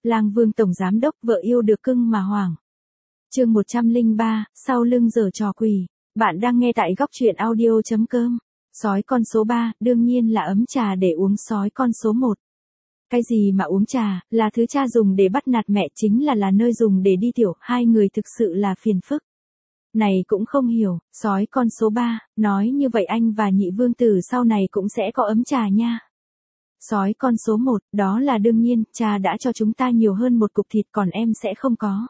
Lang Vương tổng giám đốc vợ yêu được cưng mà hoảng. Chương 103, sau lưng giở trò quỷ. Bạn đang nghe tại góc truyện audio.com. Sói con số 3, đương nhiên là ấm trà để uống sói con số 1. Cái gì mà uống trà, là thứ cha dùng để bắt nạt mẹ, chính là nơi dùng để đi tiểu, hai người thực sự là phiền phức. Này cũng không hiểu, sói con số 3, nói như vậy anh và nhị vương tử sau này cũng sẽ có ấm trà nha. Sói con số 1, đó là đương nhiên, cha đã cho chúng ta nhiều hơn một cục thịt còn em sẽ không có.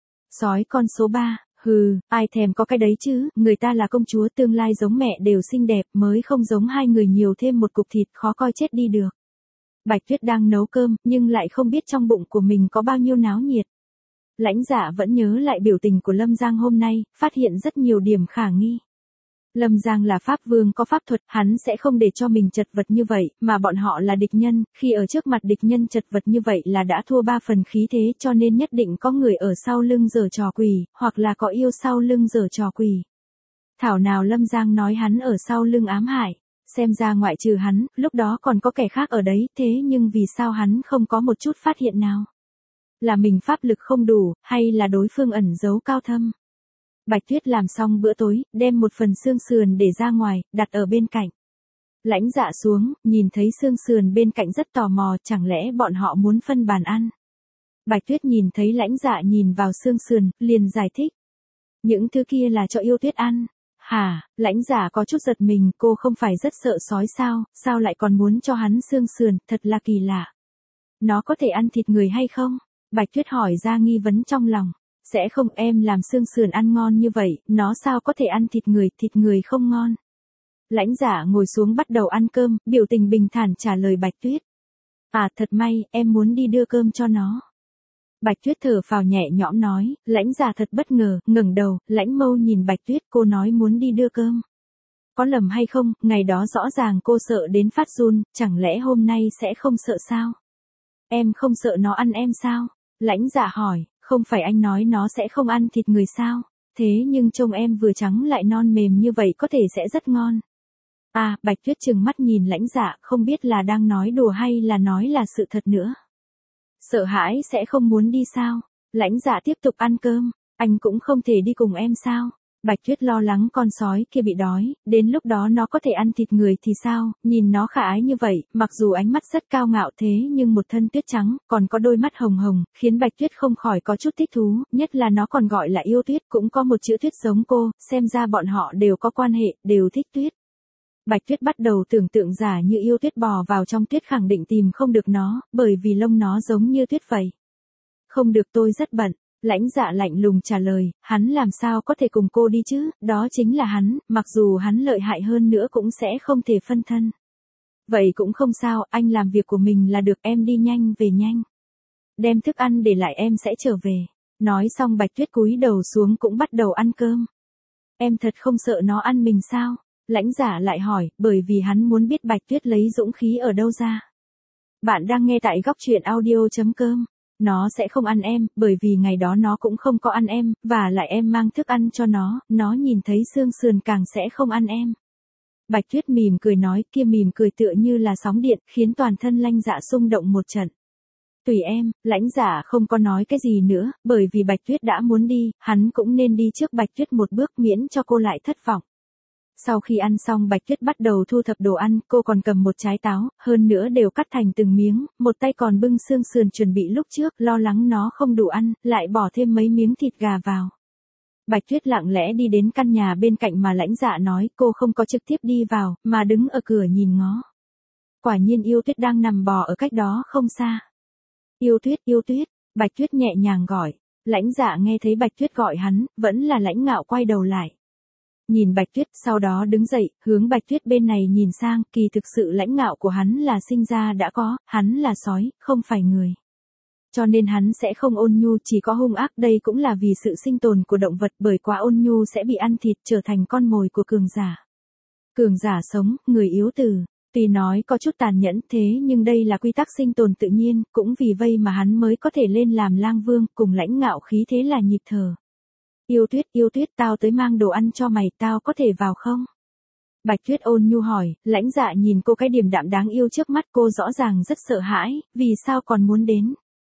Sói con số 3, ai thèm có cái đấy chứ, người ta là công chúa tương lai giống mẹ đều xinh đẹp mới không giống hai người nhiều thêm một cục thịt khó coi chết đi được. Bạch Tuyết đang nấu cơm, nhưng lại không biết trong bụng của mình có bao nhiêu náo nhiệt. Lãnh Dạ vẫn nhớ lại biểu tình của Lâm Giang hôm nay, phát hiện rất nhiều điểm khả nghi. Lâm Giang là pháp vương có pháp thuật, hắn sẽ không để cho mình chật vật như vậy, mà bọn họ là địch nhân, khi ở trước mặt địch nhân chật vật như vậy là đã thua 3 phần khí thế, cho nên nhất định có người ở sau lưng giở trò quỷ, hoặc là có yêu sau lưng giở trò quỷ. Thảo nào Lâm Giang nói hắn ở sau lưng ám hại, xem ra ngoại trừ hắn, lúc đó còn có kẻ khác ở đấy, thế nhưng vì sao hắn không có một chút phát hiện nào? Là mình pháp lực không đủ, hay là đối phương ẩn giấu cao thâm? Bạch Tuyết làm xong bữa tối, đem một phần xương sườn để ra ngoài, đặt ở bên cạnh. Lãnh Dạ xuống, nhìn thấy xương sườn bên cạnh rất tò mò, chẳng lẽ bọn họ muốn phân bàn ăn? Bạch Tuyết nhìn thấy Lãnh Dạ nhìn vào xương sườn, liền giải thích. Những thứ kia là cho Yêu Tuyết ăn. Hả, Lãnh Dạ có chút giật mình, cô không phải rất sợ sói sao lại còn muốn cho hắn xương sườn, thật là kỳ lạ. Nó có thể ăn thịt người hay không? Bạch Tuyết hỏi ra nghi vấn trong lòng. Sẽ không, em làm xương sườn ăn ngon như vậy, nó sao có thể ăn thịt người không ngon. Lãnh Dạ ngồi xuống bắt đầu ăn cơm, biểu tình bình thản trả lời Bạch Tuyết. À thật may, em muốn đi đưa cơm cho nó. Bạch Tuyết thở phào nhẹ nhõm nói, Lãnh Dạ thật bất ngờ, ngẩng đầu, Lãnh Mâu nhìn Bạch Tuyết, cô nói muốn đi đưa cơm. Có lầm hay không, ngày đó rõ ràng cô sợ đến phát run, chẳng lẽ hôm nay sẽ không sợ sao? Em không sợ nó ăn em sao? Lãnh Dạ hỏi. Không phải anh nói nó sẽ không ăn thịt người sao? Thế nhưng trông em vừa trắng lại non mềm như vậy có thể sẽ rất ngon. À, Bạch Tuyết trừng mắt nhìn Lãnh Dạ, không biết là đang nói đùa hay là nói là sự thật nữa. Sợ hãi sẽ không muốn đi sao? Lãnh Dạ tiếp tục ăn cơm, anh cũng không thể đi cùng em sao? Bạch Tuyết lo lắng con sói kia bị đói, đến lúc đó nó có thể ăn thịt người thì sao, nhìn nó khả ái như vậy, mặc dù ánh mắt rất cao ngạo thế nhưng một thân tuyết trắng, còn có đôi mắt hồng hồng, khiến Bạch Tuyết không khỏi có chút thích thú, nhất là nó còn gọi là yêu tuyết, cũng có một chữ tuyết giống cô, xem ra bọn họ đều có quan hệ, đều thích tuyết. Bạch Tuyết bắt đầu tưởng tượng giả như yêu tuyết bò vào trong tuyết khẳng định tìm không được nó, bởi vì lông nó giống như tuyết vậy. Không được, tôi rất bận. Lãnh Dạ lạnh lùng trả lời, hắn làm sao có thể cùng cô đi chứ, đó chính là hắn, mặc dù hắn lợi hại hơn nữa cũng sẽ không thể phân thân. Vậy cũng không sao, anh làm việc của mình là được, em đi nhanh về nhanh. Đem thức ăn để lại em sẽ trở về. Nói xong Bạch Tuyết cúi đầu xuống cũng bắt đầu ăn cơm. Em thật không sợ nó ăn mình sao? Lãnh Dạ lại hỏi, bởi vì hắn muốn biết Bạch Tuyết lấy dũng khí ở đâu ra. Bạn đang nghe tại góc truyện audio.com. Nó sẽ không ăn em, bởi vì ngày đó nó cũng không có ăn em, và lại em mang thức ăn cho nó nhìn thấy xương sườn càng sẽ không ăn em. Bạch Tuyết mỉm cười nói, kia mỉm cười tựa như là sóng điện, khiến toàn thân Lãnh Dạ xung động một trận. Tùy em, Lãnh Dạ không có nói cái gì nữa, bởi vì Bạch Tuyết đã muốn đi, hắn cũng nên đi trước Bạch Tuyết một bước miễn cho cô lại thất vọng. Sau khi ăn xong Bạch Tuyết bắt đầu thu thập đồ ăn, cô còn cầm một trái táo, hơn nữa đều cắt thành từng miếng, một tay còn bưng xương sườn chuẩn bị lúc trước, lo lắng nó không đủ ăn, lại bỏ thêm mấy miếng thịt gà vào. Bạch Tuyết lặng lẽ đi đến căn nhà bên cạnh mà Lãnh Dạ nói, cô không có trực tiếp đi vào, mà đứng ở cửa nhìn ngó. Quả nhiên Yêu Tuyết đang nằm bò ở cách đó không xa. Yêu Tuyết, Bạch Tuyết nhẹ nhàng gọi. Lãnh Dạ nghe thấy Bạch Tuyết gọi hắn, vẫn là lãnh ngạo quay đầu lại. Nhìn Bạch Tuyết, sau đó đứng dậy, hướng Bạch Tuyết bên này nhìn sang, kỳ thực sự lãnh ngạo của hắn là sinh ra đã có, hắn là sói, không phải người. Cho nên hắn sẽ không ôn nhu, chỉ có hung ác, đây cũng là vì sự sinh tồn của động vật, bởi quá ôn nhu sẽ bị ăn thịt, trở thành con mồi của cường giả. Cường giả sống, người yếu tử. Tuy nói có chút tàn nhẫn thế nhưng đây là quy tắc sinh tồn tự nhiên, cũng vì vậy mà hắn mới có thể lên làm lang vương, cùng lãnh ngạo khí thế là nhịp thở. Yêu Tuyết, tao tới mang đồ ăn cho mày, tao có thể vào không? Bạch Tuyết ôn nhu hỏi, Lãnh Dạ nhìn cô cái điềm đạm đáng yêu trước mắt, cô rõ ràng rất sợ hãi, vì sao còn muốn đến?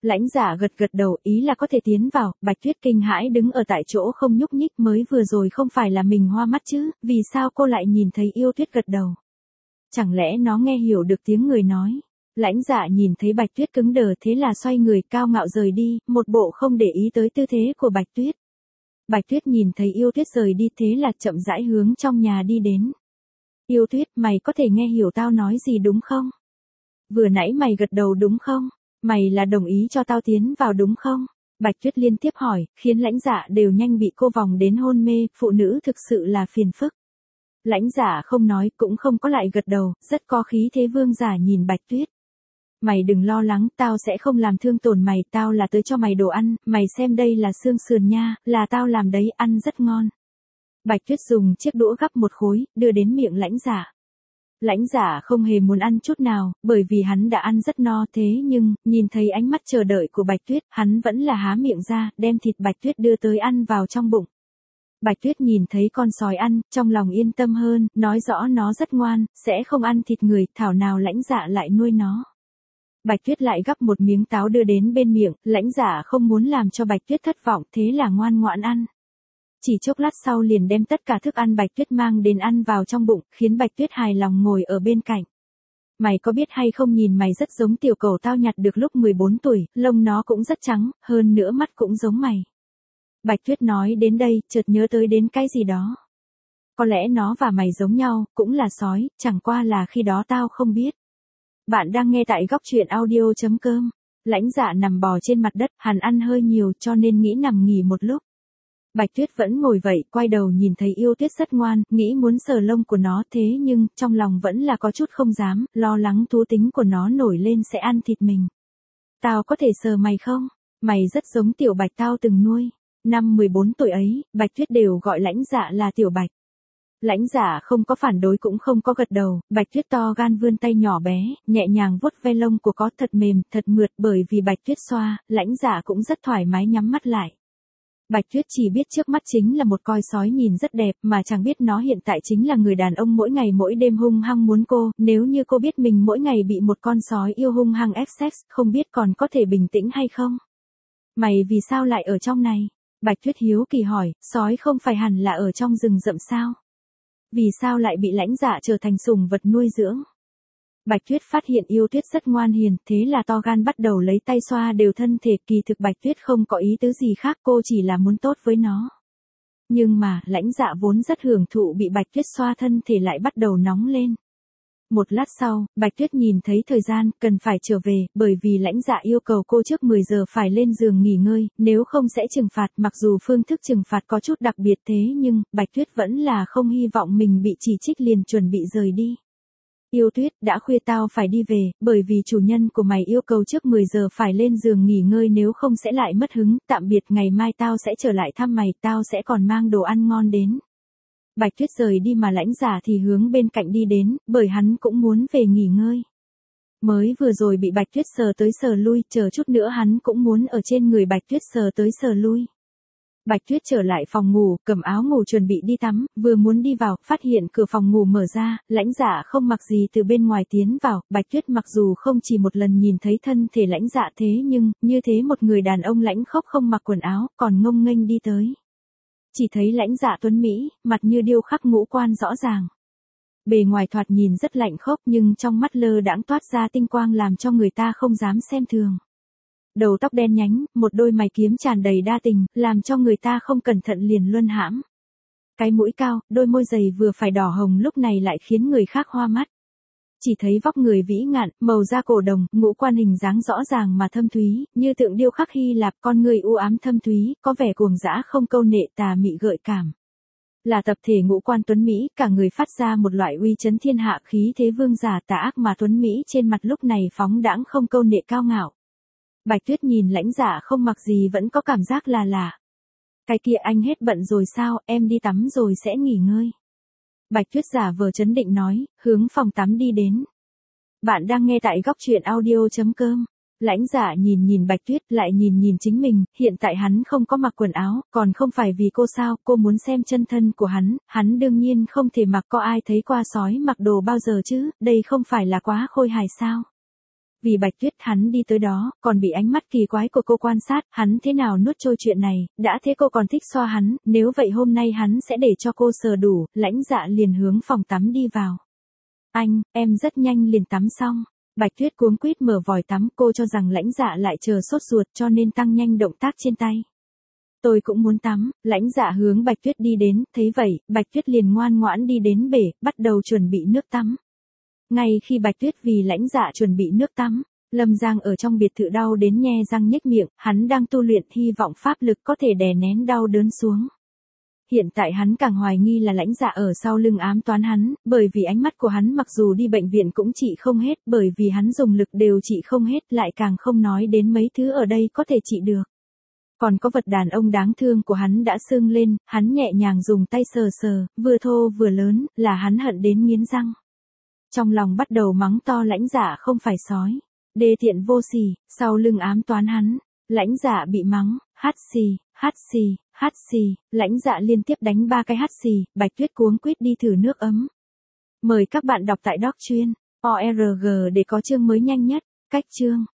Lãnh Dạ gật gật đầu, ý là có thể tiến vào. Bạch Tuyết kinh hãi đứng ở tại chỗ không nhúc nhích, mới vừa rồi không phải là mình hoa mắt chứ, vì sao cô lại nhìn thấy Yêu Tuyết gật đầu? Chẳng lẽ nó nghe hiểu được tiếng người nói? Lãnh Dạ nhìn thấy Bạch Tuyết cứng đờ, thế là xoay người cao ngạo rời đi, một bộ không để ý tới tư thế của Bạch Tuyết. Bạch Tuyết nhìn thấy Yêu Tuyết rời đi, thế là chậm rãi hướng trong nhà đi đến. Yêu Tuyết, mày có thể nghe hiểu tao nói gì đúng không? Vừa nãy mày gật đầu đúng không? Mày là đồng ý cho tao tiến vào đúng không? Bạch Tuyết liên tiếp hỏi, khiến Lãnh Dạ đều nhanh bị cô vòng đến hôn mê, phụ nữ thực sự là phiền phức. Lãnh Dạ không nói, cũng không có lại gật đầu, rất có khí thế vương giả nhìn Bạch Tuyết. Mày đừng lo lắng, tao sẽ không làm thương tổn mày, tao là tới cho mày đồ ăn, mày xem đây là xương sườn nha, là tao làm đấy, ăn rất ngon. Bạch Tuyết dùng chiếc đũa gắp một khối, đưa đến miệng Lãnh Dạ. Lãnh Dạ không hề muốn ăn chút nào, bởi vì hắn đã ăn rất no, thế nhưng, nhìn thấy ánh mắt chờ đợi của Bạch Tuyết, hắn vẫn là há miệng ra, đem thịt Bạch Tuyết đưa tới ăn vào trong bụng. Bạch Tuyết nhìn thấy con sói ăn, trong lòng yên tâm hơn, nói rõ nó rất ngoan, sẽ không ăn thịt người, thảo nào Lãnh Dạ lại nuôi nó. Bạch Tuyết lại gắp một miếng táo đưa đến bên miệng, Lãnh Dạ không muốn làm cho Bạch Tuyết thất vọng, thế là ngoan ngoãn ăn. Chỉ chốc lát sau liền đem tất cả thức ăn Bạch Tuyết mang đến ăn vào trong bụng, khiến Bạch Tuyết hài lòng ngồi ở bên cạnh. Mày có biết hay không, nhìn mày rất giống tiểu cẩu tao nhặt được lúc 14 tuổi, lông nó cũng rất trắng, hơn nữa mắt cũng giống mày. Bạch Tuyết nói đến đây, chợt nhớ tới đến cái gì đó. Có lẽ nó và mày giống nhau, cũng là sói, chẳng qua là khi đó tao không biết. Bạn đang nghe tại góc truyện audio.com. Lãnh Dạ nằm bò trên mặt đất, hắn ăn hơi nhiều cho nên nghĩ nằm nghỉ một lúc. Bạch Tuyết vẫn ngồi vậy, quay đầu nhìn thấy Yêu Tuyết rất ngoan, nghĩ muốn sờ lông của nó, thế nhưng, trong lòng vẫn là có chút không dám, lo lắng thú tính của nó nổi lên sẽ ăn thịt mình. Tao có thể sờ mày không? Mày rất giống Tiểu Bạch tao từng nuôi. Năm 14 tuổi ấy, Bạch Tuyết đều gọi Lãnh Dạ là Tiểu Bạch. Lãnh Dạ không có phản đối cũng không có gật đầu, Bạch Tuyết to gan vươn tay nhỏ bé, nhẹ nhàng vuốt ve lông của có thật mềm, thật mượt, bởi vì Bạch Tuyết xoa, Lãnh Dạ cũng rất thoải mái nhắm mắt lại. Bạch Tuyết chỉ biết trước mắt chính là một coi sói nhìn rất đẹp, mà chẳng biết nó hiện tại chính là người đàn ông mỗi ngày mỗi đêm hung hăng muốn cô, nếu như cô biết mình mỗi ngày bị một con sói yêu hung hăng ép sex, không biết còn có thể bình tĩnh hay không? Mày vì sao lại ở trong này? Bạch Tuyết hiếu kỳ hỏi, sói không phải hẳn là ở trong rừng rậm sao? Vì sao lại bị Lãnh Dạ trở thành sủng vật nuôi dưỡng? Bạch Tuyết phát hiện Yêu Tuyết rất ngoan hiền, thế là to gan bắt đầu lấy tay xoa đều thân thể, kỳ thực Bạch Tuyết không có ý tứ gì khác, cô chỉ là muốn tốt với nó. Nhưng mà, Lãnh Dạ vốn rất hưởng thụ bị Bạch Tuyết xoa thân thể lại bắt đầu nóng lên. Một lát sau, Bạch Tuyết nhìn thấy thời gian, cần phải trở về, bởi vì Lãnh Dạ yêu cầu cô trước 10 giờ phải lên giường nghỉ ngơi, nếu không sẽ trừng phạt, mặc dù phương thức trừng phạt có chút đặc biệt thế nhưng, Bạch Tuyết vẫn là không hy vọng mình bị chỉ trích liền chuẩn bị rời đi. Yêu Tuyết, đã khuya tao phải đi về, bởi vì chủ nhân của mày yêu cầu trước 10 giờ phải lên giường nghỉ ngơi nếu không sẽ lại mất hứng, tạm biệt, ngày mai tao sẽ trở lại thăm mày, tao sẽ còn mang đồ ăn ngon đến. Bạch Tuyết rời đi mà Lãnh Dạ thì hướng bên cạnh đi đến, bởi hắn cũng muốn về nghỉ ngơi. Mới vừa rồi bị Bạch Tuyết sờ tới sờ lui, chờ chút nữa hắn cũng muốn ở trên người Bạch Tuyết sờ tới sờ lui. Bạch Tuyết trở lại phòng ngủ, cầm áo ngủ chuẩn bị đi tắm, vừa muốn đi vào, phát hiện cửa phòng ngủ mở ra, Lãnh Dạ không mặc gì từ bên ngoài tiến vào, Bạch Tuyết mặc dù không chỉ một lần nhìn thấy thân thể Lãnh Dạ thế nhưng, như thế một người đàn ông lãnh khốc không mặc quần áo, còn ngông nghênh đi tới. Chỉ thấy Lãnh Dạ tuấn Mỹ, mặt như điêu khắc ngũ quan rõ ràng. Bề ngoài thoạt nhìn rất lạnh khốc nhưng trong mắt lơ đãng toát ra tinh quang làm cho người ta không dám xem thường. Đầu tóc đen nhánh, một đôi mày kiếm tràn đầy đa tình, làm cho người ta không cẩn thận liền luân hãm. Cái mũi cao, đôi môi dày vừa phải đỏ hồng lúc này lại khiến người khác hoa mắt. Chỉ thấy vóc người vĩ ngạn, màu da cổ đồng, ngũ quan hình dáng rõ ràng mà thâm thúy, như tượng điêu khắc Hy Lạp, con người u ám thâm thúy, có vẻ cuồng dã không câu nệ, tà mị gợi cảm. Là tập thể ngũ quan tuấn Mỹ, cả người phát ra một loại uy chấn thiên hạ khí thế vương giả tà ác mà tuấn Mỹ trên mặt lúc này phóng đãng không câu nệ cao ngạo. Bạch Tuyết nhìn Lãnh Dạ không mặc gì vẫn có cảm giác là lạ. Cái kia anh hết bận rồi sao, em đi tắm rồi sẽ nghỉ ngơi. Bạch Tuyết giả vờ trấn định nói, hướng phòng tắm đi đến. Bạn đang nghe tại góc truyện audio.com. Lãnh Dạ nhìn nhìn Bạch Tuyết lại nhìn nhìn chính mình, hiện tại hắn không có mặc quần áo, còn không phải vì cô sao, cô muốn xem chân thân của hắn đương nhiên không thể mặc, có ai thấy qua sói mặc đồ bao giờ chứ, đây không phải là quá khôi hài sao. Vì Bạch Tuyết hắn đi tới đó, còn bị ánh mắt kỳ quái của cô quan sát, hắn thế nào nuốt trôi chuyện này, đã thế cô còn thích xoa hắn, nếu vậy hôm nay hắn sẽ để cho cô sờ đủ, Lãnh Dạ liền hướng phòng tắm đi vào. Anh, em rất nhanh liền tắm xong. Bạch Tuyết cuống quýt mở vòi tắm, cô cho rằng Lãnh Dạ lại chờ sốt ruột cho nên tăng nhanh động tác trên tay. Tôi cũng muốn tắm, Lãnh Dạ hướng Bạch Tuyết đi đến, thấy vậy, Bạch Tuyết liền ngoan ngoãn đi đến bể, bắt đầu chuẩn bị nước tắm. Ngay khi Bạch Tuyết vì Lãnh Dạ chuẩn bị nước tắm, Lâm Giang ở trong biệt thự đau đến nhe răng nhếch miệng, hắn đang tu luyện hy vọng pháp lực có thể đè nén đau đớn xuống. Hiện tại hắn càng hoài nghi là Lãnh Dạ ở sau lưng ám toán hắn, bởi vì ánh mắt của hắn mặc dù đi bệnh viện cũng trị không hết, bởi vì hắn dùng lực đều trị không hết, lại càng không nói đến mấy thứ ở đây có thể trị được. Còn có vật đàn ông đáng thương của hắn đã sưng lên, hắn nhẹ nhàng dùng tay sờ sờ, vừa thô vừa lớn, là hắn hận đến nghiến răng. Trong lòng bắt đầu mắng to Lãnh Dạ không phải sói, đê tiện vô sỉ, sau lưng ám toán hắn. Lãnh Dạ bị mắng, hắt xì, hắt xì, hắt xì, Lãnh Dạ liên tiếp đánh 3 cái hắt xì, Bạch Tuyết cuống quýt đi thử nước ấm. Mời các bạn đọc tại doc truyện ORG để có chương mới nhanh nhất. Cách chương